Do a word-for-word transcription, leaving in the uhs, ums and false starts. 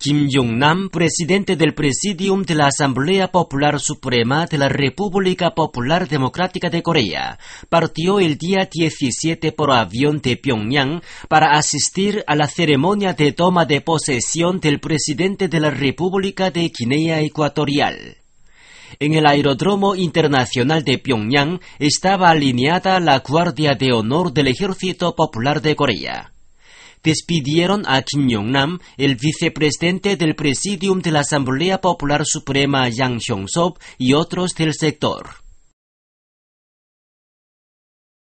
Kim Jong-nam, presidente del Presidium de la Asamblea Popular Suprema de la República Popular Democrática de Corea, partió el día diecisiete por avión de Pyongyang para asistir a la ceremonia de toma de posesión del presidente de la República de Guinea Ecuatorial. En el Aeródromo Internacional de Pyongyang estaba alineada la Guardia de Honor del Ejército Popular de Corea. Despidieron a Kim Jong-nam, el vicepresidente del Presidium de la Asamblea Popular Suprema Yang Hyong-sop y otros del sector.